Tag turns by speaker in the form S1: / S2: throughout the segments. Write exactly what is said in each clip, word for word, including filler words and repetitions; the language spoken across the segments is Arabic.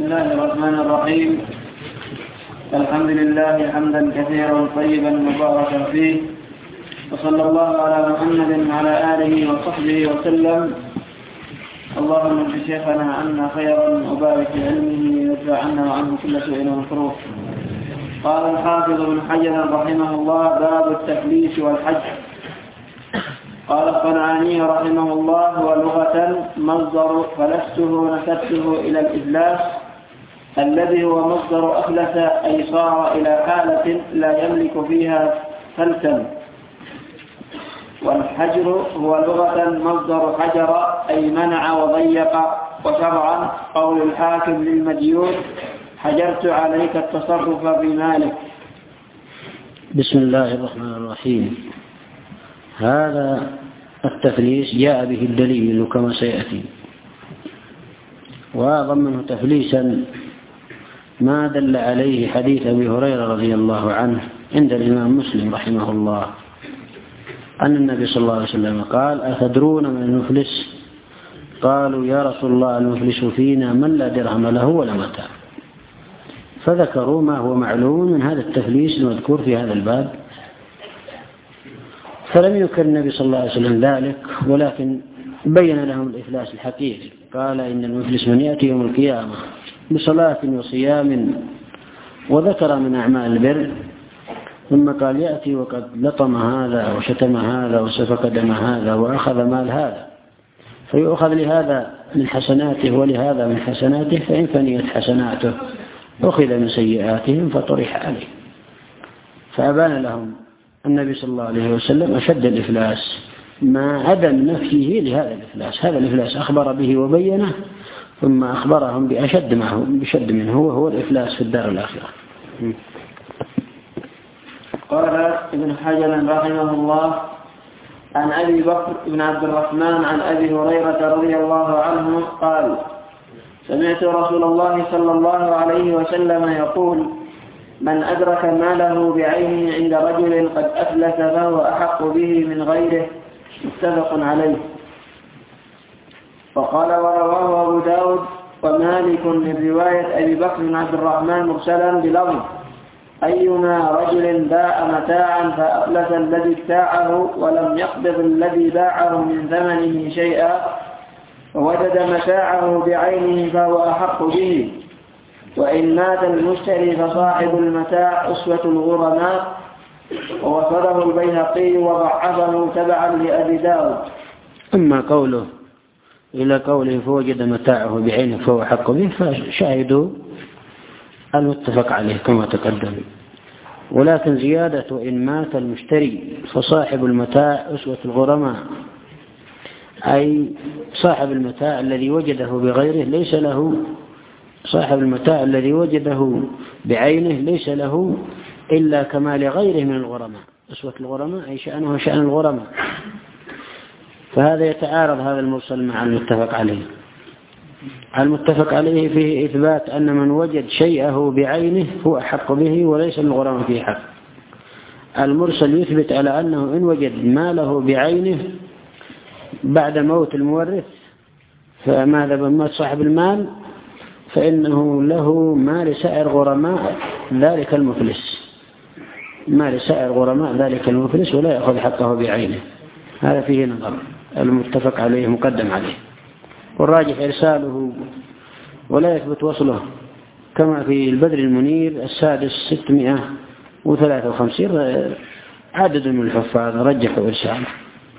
S1: الله الرحمن الرحيم. الحمد لله حمدا كثيرا طيبا مباركا فيه، وصلى الله على محمد وعلى آله وصحبه وسلم. اللهم اجعل شيخنا عنا خيرا وبارك في علمه وادفع عنا وعنه كل سوء ومكروه. قال الحافظ ابن حجر رحمه الله: باب التفليس والحج. قال الصنعاني رحمه الله: ولغة مصدر فلسته نسبته إلى الإفلاس الذي هو مصدر أفلس، أي صار إلى حالة لا يملك فيها فلسا. والحجر هو لغة مصدر حجر، أي منع وضيق. وشرعا قول الحاكم للمديون: حجرت عليك التصرف بمالك.
S2: بسم الله الرحمن الرحيم. هذا التفليس جاء به الدليل كما سيأتي، وضمنه تفليسا ما دل عليه حديث أبي هريرة رضي الله عنه عند الإمام مسلم رحمه الله أن النبي صلى الله عليه وسلم قال: أتدرون من المفلس؟ قالوا: يا رسول الله، المفلس فينا من لا درهم له ولا متاع. فذكروا ما هو معلوم من هذا التفليس المذكور في هذا الباب، فلم يذكر النبي صلى الله عليه وسلم ذلك، ولكن بين لهم الإفلاس الحقيقي. قال: إن المفلس من يأتي يوم القيامة بصلاة وصيام، وذكر من أعمال البر، ثم قال: يأتي وقد لطم هذا وشتم هذا وسفك دم هذا وأخذ مال هذا، فيؤخذ لهذا من حسناته ولهذا من حسناته، فإن فنيت حسناته أخذ من سيئاتهم فطرح عليه. فأبان لهم النبي صلى الله عليه وسلم أشد الإفلاس ما عدم نفيه لهذا الإفلاس. هذا الإفلاس أخبر به وبينه، ثم أخبرهم بأشد ما هو بشد منه، وهو الإفلاس في الدار الآخرة.
S1: قال ابن حجر رحمه الله: عن أبي بكر بن عبد الرحمن عن أبي هريرة رضي الله عنه قال: سمعت رسول الله صلى الله عليه وسلم يقول: من أدرك ماله بعينه عند رجل قد أفلس فهو أحق به من غيره. متفق عليه. وقال: ورواه أبو داود ومالك من رواية أبي بكر بن عبد الرحمن مرسلا بلفظ: أيما رجل باع متاعا فأفلس الذي ابتاعه ولم يقبض الذي باعه من ثمنه شيئا، ووجد متاعه بعينه فهو أحق به. وإن مات المشتري فصاحب المتاع أسوة الغرماء. ووصله البيهقي وضعفه تبعا لأبي داود.
S2: أما قوله إلى قوله فوجد متاعه بعينه فهو أحق به، فشاهدوا المتفق عليه كما تقدم. ولكن زيادة وإن مات المشتري فصاحب المتاع أسوة الغرماء، أي صاحب المتاع الذي وجده بغيره ليس له، صاحب المتاع الذي وجده بعينه ليس له إلا كما لغيره من الغرماء. أسوة الغرماء أي شأنه شأن الغرماء. فهذا يتعارض هذا المرسل مع المتفق عليه. المتفق عليه فيه إثبات أن من وجد شيئه بعينه هو أحق به وليس الغرماء فيه حق. المرسل يثبت على أنه إن وجد ماله بعينه بعد موت المورث، فماذا بموت صاحب المال، فإنه له ما لسائر غرماء ذلك المفلس، ما لسائر غرماء ذلك المفلس، ولا يأخذ حقه بعينه. هذا فيه نظر. المتفق عليه مقدم عليه، والراجح إرساله ولا يثبت وصله، كما في البدر المنير السادس ستمائة وثلاثة وخمسين عدد من الحفاظ رجحوا إرساله.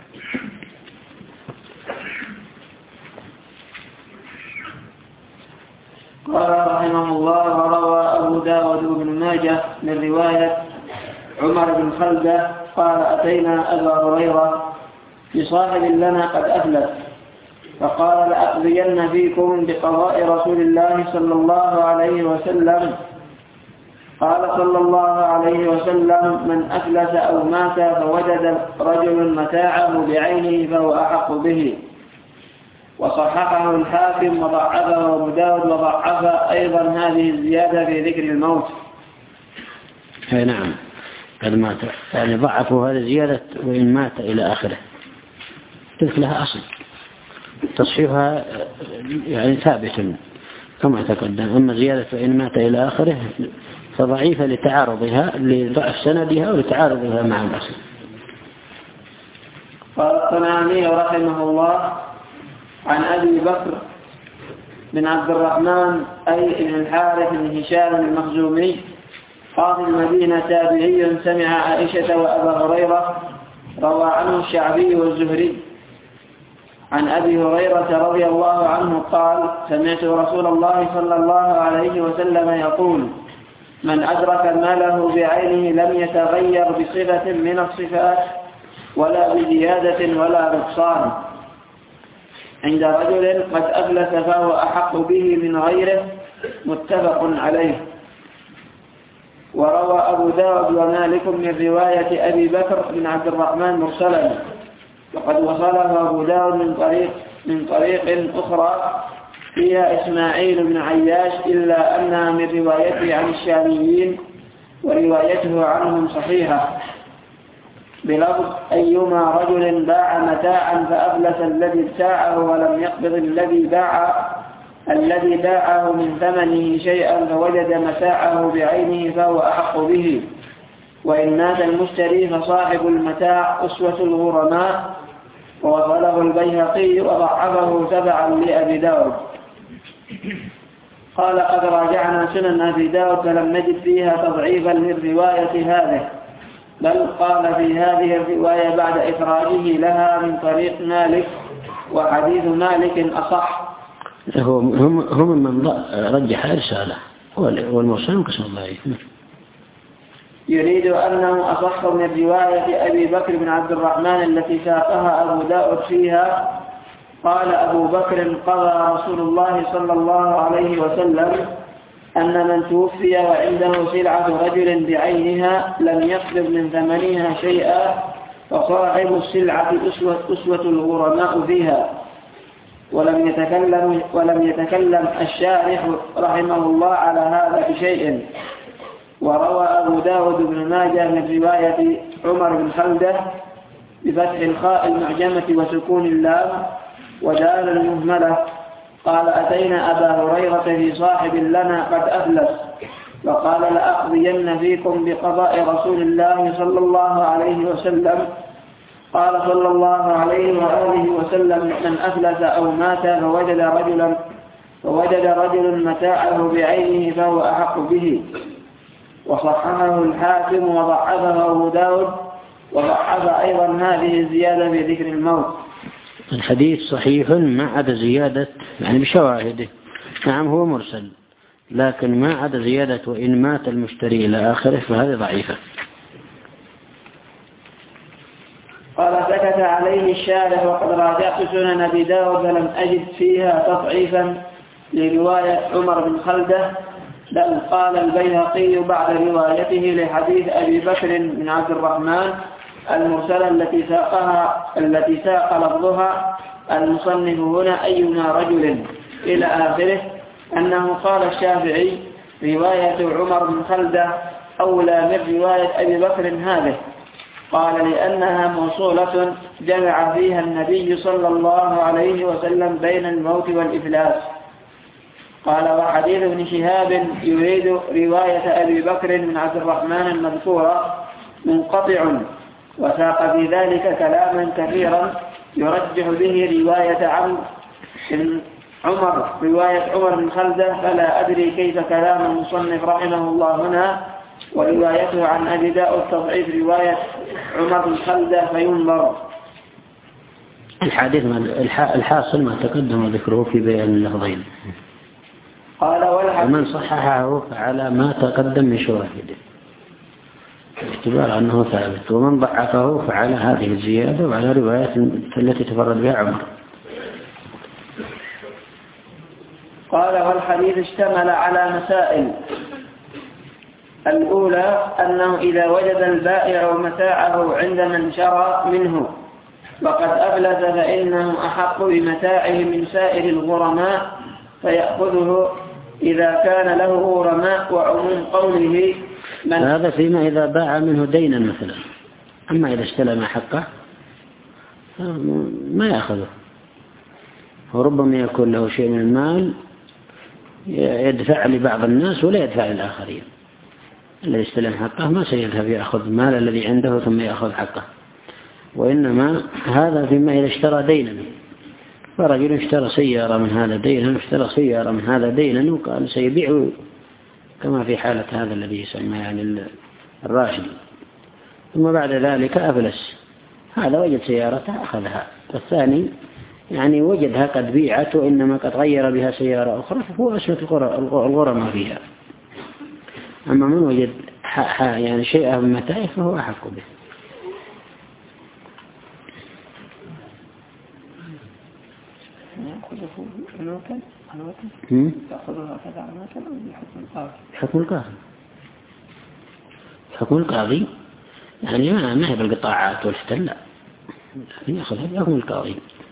S1: قال رحمه الله: وروى أبو داود بن ماجه من رواية عمر بن خلدة قال: أتينا أبا هريرة بصاحب لنا قد أفلس، فقال: لأقضين فيكم بقضاء رسول الله صلى الله عليه وسلم. قال صلى الله عليه وسلم: من أفلس أو مات فوجد رجل متاعه بعينه فهو أحق به. وصححه الحاكم وضعفه أبو داود وضعف أيضا هذه الزيادة في ذكر الموت.
S2: أي نعم، قد مات، يعني ضعفوا هذه الزيادة وإن مات إلى آخره. تلك لها أصل، تصحيحها يعني ثابت كما تقدم. أما زيادة وإن مات إلى آخره فضعيفة لتعارضها لضعف سندها ولتعارضها مع الأصل.
S1: قال الصنعاني رحمه الله عن أبي بكر بن عبد الرحمن أي بن الحارث بن هشام المخزومي قاضي المدينة تابعي سمع عائشة وأبا هريرة روى عنه الشعبي والزهري. عن أبي هريرة رضي الله عنه قال سمعت رسول الله صلى الله عليه وسلم يقول من أدرك ماله بعينه لم يتغير بصفة من الصفات ولا بزيادة ولا نقصان عند رجل قد أفلس فهو أحق به من غيره متفق عليه. وروى أبو داود ومالك من رواية أبي بكر بن عبد الرحمن مرسلا وقد وصله أبو داود من طريق من طريق أخرى فيها إسماعيل بن عياش إلا أنها من روايته عن الشاميين وروايته عنهم صحيحة بلفظ أيما رجل باع متاعا فأفلس الذي ابتاعه ولم يقبض الذي باع الذي باعه من ثمنه شيئا فوجد متاعه بعينه فهو أحق به. وإن مات المشتري فصاحب المتاع أسوة الغرماء. ووصله البيهقي وضعفه تبعا لأبي داود. قال قد راجعنا سنن أبي داود فلم نجد فيها تضعيفا للرواية هذه بل قال في هذه الرواية بعد إخراجه لها من طريق مالك وحديث مالك أصح.
S2: هم هم من رجح رسالة والمرسل قسم ضعيف.
S1: يريد أنه أصح من رواية أبي بكر بن عبد الرحمن التي ساقها أبو داود فيها. قال أبو بكر قضى رسول الله صلى الله عليه وسلم أن من توفي وعنده سلعة رجل بعينها لم يقبض من ثمنها شيئا فصاحب السلعة أسوة, أسوة الغرماء فيها. ولم يتكلم, ولم يتكلم الشارح رحمه الله على هذا بشيء. وروى أبو داود بن ماجه من رواية عمر بن خلدة بفتح الخاء المعجمة وسكون اللام ودال المهملة قال أتينا أبا هريرة في صاحب لنا قد أفلس وقال لأقضين فيكم بقضاء رسول الله صلى الله عليه وسلم. قال صلى الله عليه وآله وسلم من أفلس أو مات فوجد رجلا فوجد رجل متاعه بعينه فهو أحق به. وصححه الحاكم وضعفه أبو داود وضعف أيضا هذه الزيادة في ذكر الموت.
S2: الحديث صحيح ما عدا زيادة يعني بشواهده. نعم هو مرسل لكن ما عدا زيادة وإن مات المشتري إلى آخره فهذه ضعيفة.
S1: قال سكت عليه الشارح وقد راجعت سنن أبي داود فلم أجد فيها تضعيفا لرواية عمر بن خلدة بل قال البيهقي بعد روايته لحديث أبي بكر بن عبد الرحمن المرسلة التي ساقها التي ساق لفظها المصنف هنا أيما رجل إلى آخره أنه قال الشافعي رواية عمر بن خلدة أولى من رواية أبي بكر هذه. قال لأنها موصولة جمع فيها النبي صلى الله عليه وسلم بين الموت والإفلاس. قال وحديث ابن شهاب يريد رواية أبي بكر بن عبد الرحمن المذكورة منقطع وساق في ذلك كلاما كثيرا يرجح به رواية عمر رواية عمر بن خلدة فلا أدري كيف كلام المصنف رحمه الله هنا وروايته عن أبي داود تضعيف رواية عمر بن خلدة فينظر.
S2: الحديث الحاصل ما تقدم ذكره في بيان اللفظين.
S1: قال
S2: ومن صححه فعلى ما تقدم من شواهده باعتبار أنه ثابت ومن ضعفه فعلى هذه الزيادة وعلى روايات التي تفرد بها عمر.
S1: قال والحديث اشتمل على مسائل. الأولى أنه إذا وجد البائع متاعه عند من شرى منه وقد أفلس فإنه أحق بمتاعه من سائر الغرماء فيأخذه إذا كان له غرماء. وعموم قوله من
S2: هذا فيما إذا باع منه دينا مثلا. أما إذا استلم حقه ما يأخذه وربما يكون له شيء من المال يدفع لبعض الناس ولا يدفع للآخرين. الذي استلم حقه ما سيذهب يأخذ مال الذي عنده ثم يأخذ حقه، وإنما هذا فيما إذا اشترى دينا، فرجل اشترى سيارة من هذا دينا واشترى سيارة من هذا دينا وقال سيبيع، كما في حالة هذا الذي يسمى يعني الراشد، ثم بعد ذلك أفلس، هذا وجد سيارته أخذها، والثاني يعني وجدها قد بيعت وإنما قد غير بها سيارة أخرى فهو أسوة الغرماء فيها. أما من وجد يعني شيئا من متاعه فهو أحق به. حكم القاضي، حكم القاضي يعني ما ما هي بالقطاعات والفتن، لا، يأخذها بحكم القاضي.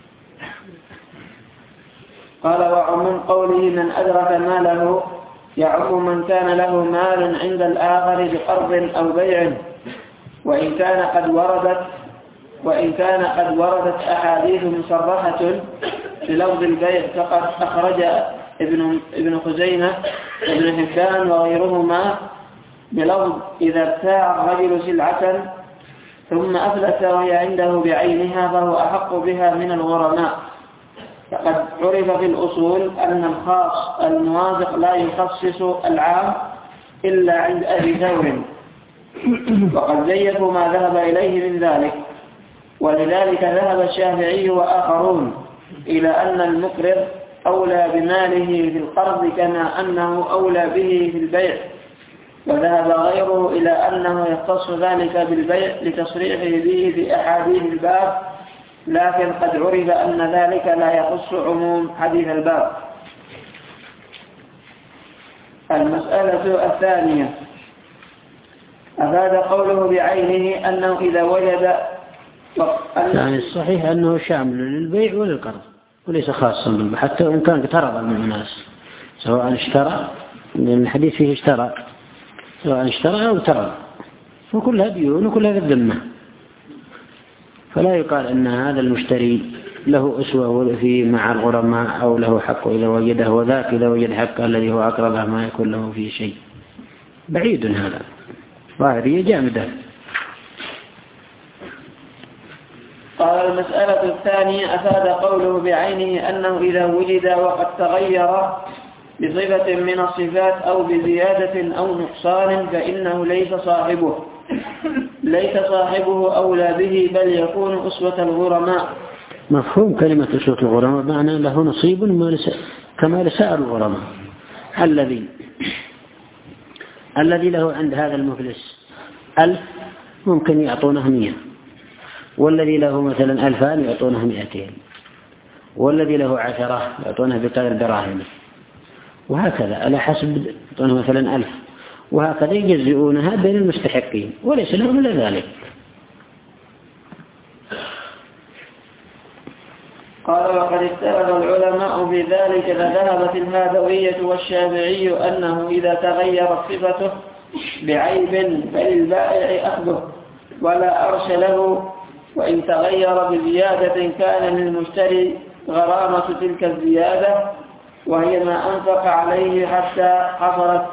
S1: قال وعموم قوله من أدرك ماله يعم من كان له مال عند الآخر بقرض أو بيع، وإن كان قد وردت وإن كان قد وردت أحاديث مصرحة بلفظ البيع فقد أخرج ابن ابن خزيمة وابن حبان وغيرهما بلفظ إذا ابتاع الرجل سلعة ثم أفلس وهي عنده بعينها فهو أحق بها من الغرماء. فقد عرف في الأصول أن الخاص الموافق لا يخصص العام إلا عند أبي ثور، وقد زيفوا ما ذهب إليه من ذلك، ولذلك ذهب الشافعي وآخرون إلى أن المقرض أولى بماله في القرض كما أنه أولى به في البيع، وذهب غيره إلى أنه يختص ذلك بالبيع لتصريحه به في أحاديث الباب، لكن قد عرف أن ذلك لا يخص عموم حديث الباب. المسألة الثانية أفاد قوله بعينه أنه إذا وجد
S2: يعني الصحيح أنه شامل للبيع وللقرض وليس خاصا بالبيع، حتى وإن كان اقترض من الناس، سواء اشترى، لأن الحديث فيه اشترى، سواء اشترى أو اقترض، وكلها ديون وكلها بالذمة، فلا يقال أن هذا المشتري له أسوة في مع الغرماء أو له حق إذا وجده، وذاك إذا وجد حقه الذي هو أقرضه ما يكون له فيه شيء، بعيد هذا، ظاهرية جامدة.
S1: قال المسألة الثانية أفاد قوله بعينه أنه إذا وجد وقد تغير بصفة من الصفات أو بزيادة أو نقصان فإنه ليس صاحبه ليس صاحبه أولى به بل يكون أسوة الغرماء.
S2: مفهوم كلمة أسوة الغرماء معنى له نصيب كما لسائر الغرماء. الذي الذي له عند هذا المفلس ألف ممكن يعطونه مئة، والذي له مثلا ألفان يعطونه مئتين، والذي له عشرة يعطونه بقدر دراهم، وهكذا على حسب يعطونه مثلا ألف، وهكذا يجزئونها بين المستحقين وليس لهم إلا ذلك.
S1: قال وقد اختلف العلماء في ذلك، فذهبت الهادوية والشافعي أنه إذا تغيرت صفته بعيب فللبائع أخذه ولا أرش له، وإن تغير بزيادة كان للمشتري غرامة تلك الزيادة وهي ما أنفق عليه حتى حصلت،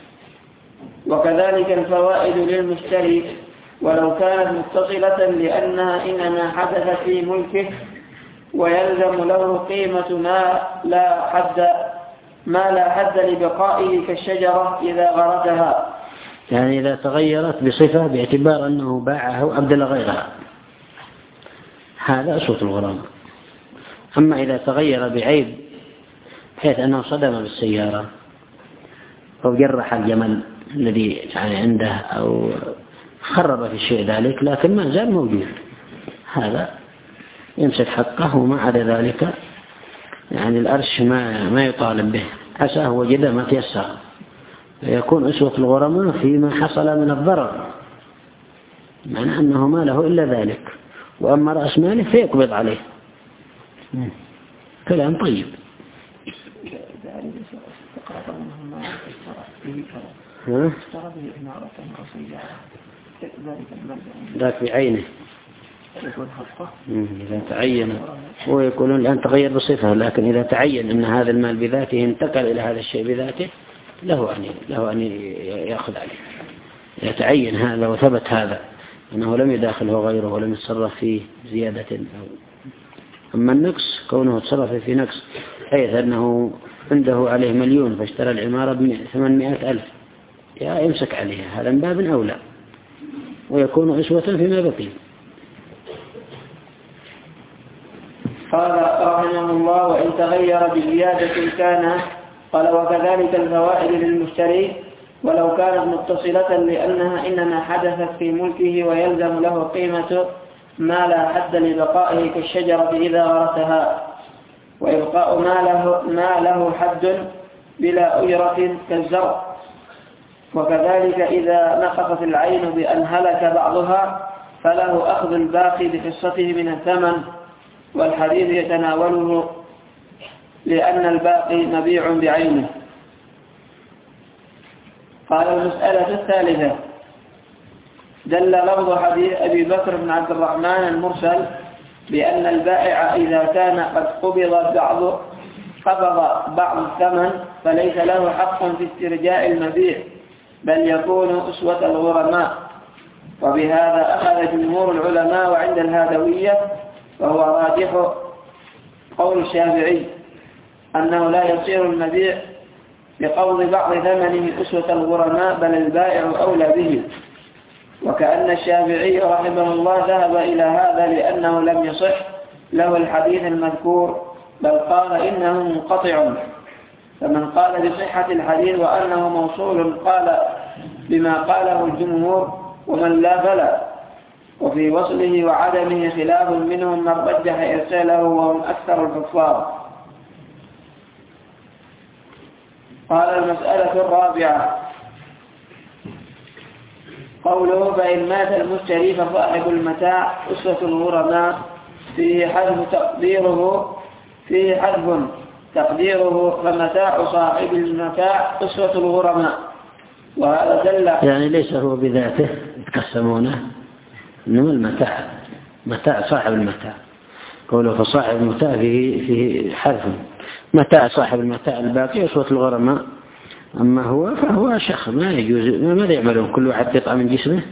S1: وكذلك الفوائد للمشتري ولو كانت متصلة لأنها إنما حدثت في ملكه، ويلزم له قيمة ما لا حد ما لا حد لبقائه كالشجرة إذا غرسها،
S2: يعني إذا تغيرت بصفة باعتبار أنه باعها أو أبدل غيرها، هذا أسوة الغرامة. أما إذا تغير بعيب بحيث أنه صدم بالسيارة أو جرح الجمل الذي يعني عنده أو خرب في الشيء ذلك لكن ما زال موجود، هذا يمسك حقه، وما عدا ذلك يعني الأرش ما ما يطالب به، عساه وجد ما تيسر، فيكون أسوة الغرماء فيما حصل من الضرر، معنى أنه ما له إلا ذلك، وأما رأس ماله فيقبض عليه. كلام طيب. ذاك بعينه إذا تعين ويقولون الآن تغير بصفة، لكن إذا تعين أن هذا المال بذاته انتقل إلى هذا الشيء بذاته له أن له أن يأخذ عليه. يتعين هذا وثبت هذا أنه لم يداخله غيره ولم يتصرف فيه زيادة. أما النقص كونه تصرف في نقص حيث أنه عنده عليه مليون فاشترى العمارة بثمانمائة ألف يا يمسك عليها، هذا من باب أولى ويكون أسوة فيما بقي.
S1: قال رحمه الله: وإن تغير بزيادة كان. قال: وكذلك الفوائد للمشتري ولو كانت متصلة، لأنها إنما حدثت في ملكه ويلزم له قيمة ما لا حد لبقائه كالشجرة إذا غرسها، وإبقاء ما له, ما له حد بلا أجرة كالزرع. وكذلك إذا نقصت العين بأن هلك بعضها فله أخذ الباقي بحصته من الثمن، والحديث يتناوله لأن الباقي مبيع بعينه. قال: المسألة الثالثة: دل لفظ حديث أبي بكر بن عبد الرحمن المرسل بأن البائع إذا كان قد قبض بعض قبض بعض الثمن فليس له حق في استرجاع المبيع، بل يكون أسوة الغرماء. وبهذا أخذ جمهور العلماء، وعند الهادوية وهو راجح قول الشافعي أنه لا يصير المبيع بقبض بعض ثمنه أسوة الغرماء، بل البائع أولى به. وكأن الشافعي رحمه الله ذهب إلى هذا لأنه لم يصح له الحديث المذكور، بل قال إنه منقطع. فمن قال بصحة الحديث وأنه موصول قال بما قاله الجمهور، ومن لا فلا. وفي وصله وعدمه خلاف منهم من رجح إرساله وهم أكثر الحفاظ. قال: المسألة الرابعة: قوله: فإن مات المشتري فصاحب المتاع أسوة الغرماء، فيه حذف تقديره فيه حذف تقديره فمتاع صاحب المتاع أسوة الغرماء. وهذا دل
S2: يعني ليس هو بذاته يتقسمونه، إنما المتاع متاع صاحب المتاع. قوله فصاحب المتاع فيه فيه حذف متاع صاحب المتاع الباقي أسوة الغرماء. أما هو فهو شخص ما يجوز، ماذا يعملون؟ كل واحد يقطع من جسمه.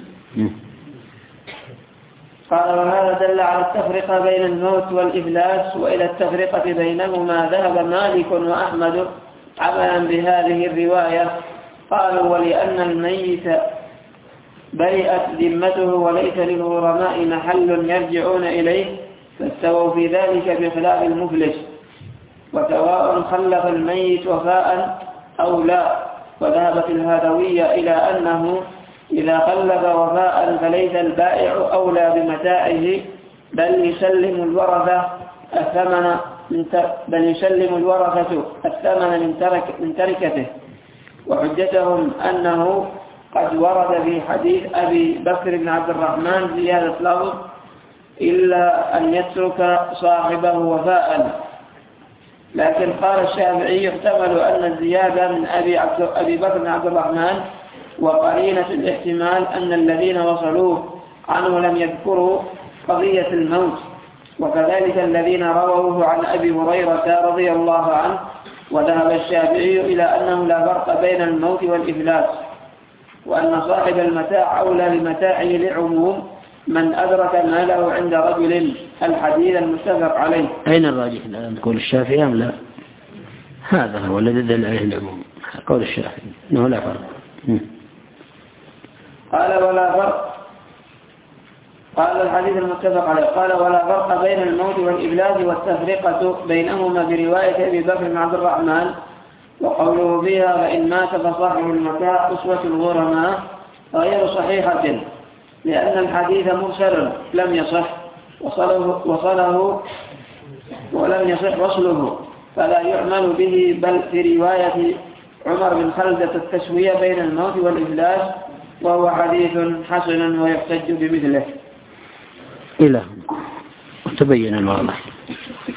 S1: قال: وهذا دل على التفرقة بين الموت والإفلاس، وإلى التفرقة بينهما ذهب مالك وأحمد عملا بهذه الرواية. قالوا: ولأن الميت برئت ذمته وليس للغرماء محل يرجعون إليه، فاستووا في ذلك بخلاف المفلس. وسواء خلف الميت وفاء أو لا. وذهبت الهادوية إلى أنه إذا خلف وفاء فليس البائع أولى بمتاعه، بل يسلم الورثة الثمن من بل يسلم الورثة الثمن من ترك من تركته. وحجتهم أنه قد ورد في حديث أبي بكر بن عبد الرحمن زيادة لفظ: إلا أن يترك صاحبه وفاء. لكن قال الشافعي: يحتمل أن الزيادة من أبي, أبي بكر بن عبد الرحمن، وقرينة الاحتمال أن الذين وصلوه عنه لم يذكروا قضية الموت، وكذلك الذين رووه عن أبي هريرة رضي الله عنه. وذهب الشافعي إلى أنه لا فرق بين الموت والإفلاس، وأن صاحب المتاع أولى بمتاعه لعموم من أدرك ماله عند رجل، الحديث المتفق عليه.
S2: أين الراجح الآن؟ قول الشافعي أم لا؟ هذا هو الذي دل عليه العموم، قول الشافعي أنه لا فرق.
S1: قال: ولا فرق. قال الحديث المتفق عليه. قال: ولا فرق بين الموت والإفلاس، والتفرقة بينهما برواية أبي بكر بن عبد الرحمن. وقوله بها: فإن مات فصاحب المتاع أسوة الغرماء، غير صحيحة، لأن الحديث مرسل لم يصح وصله, وصله ولم يصح وصله، فلا يعمل به، بل في رواية عمر بن خلدة التسوية بين الموت والإفلاس، وهو حديث حسن ويحتج بمثله.
S2: إلى وتبين الواضح.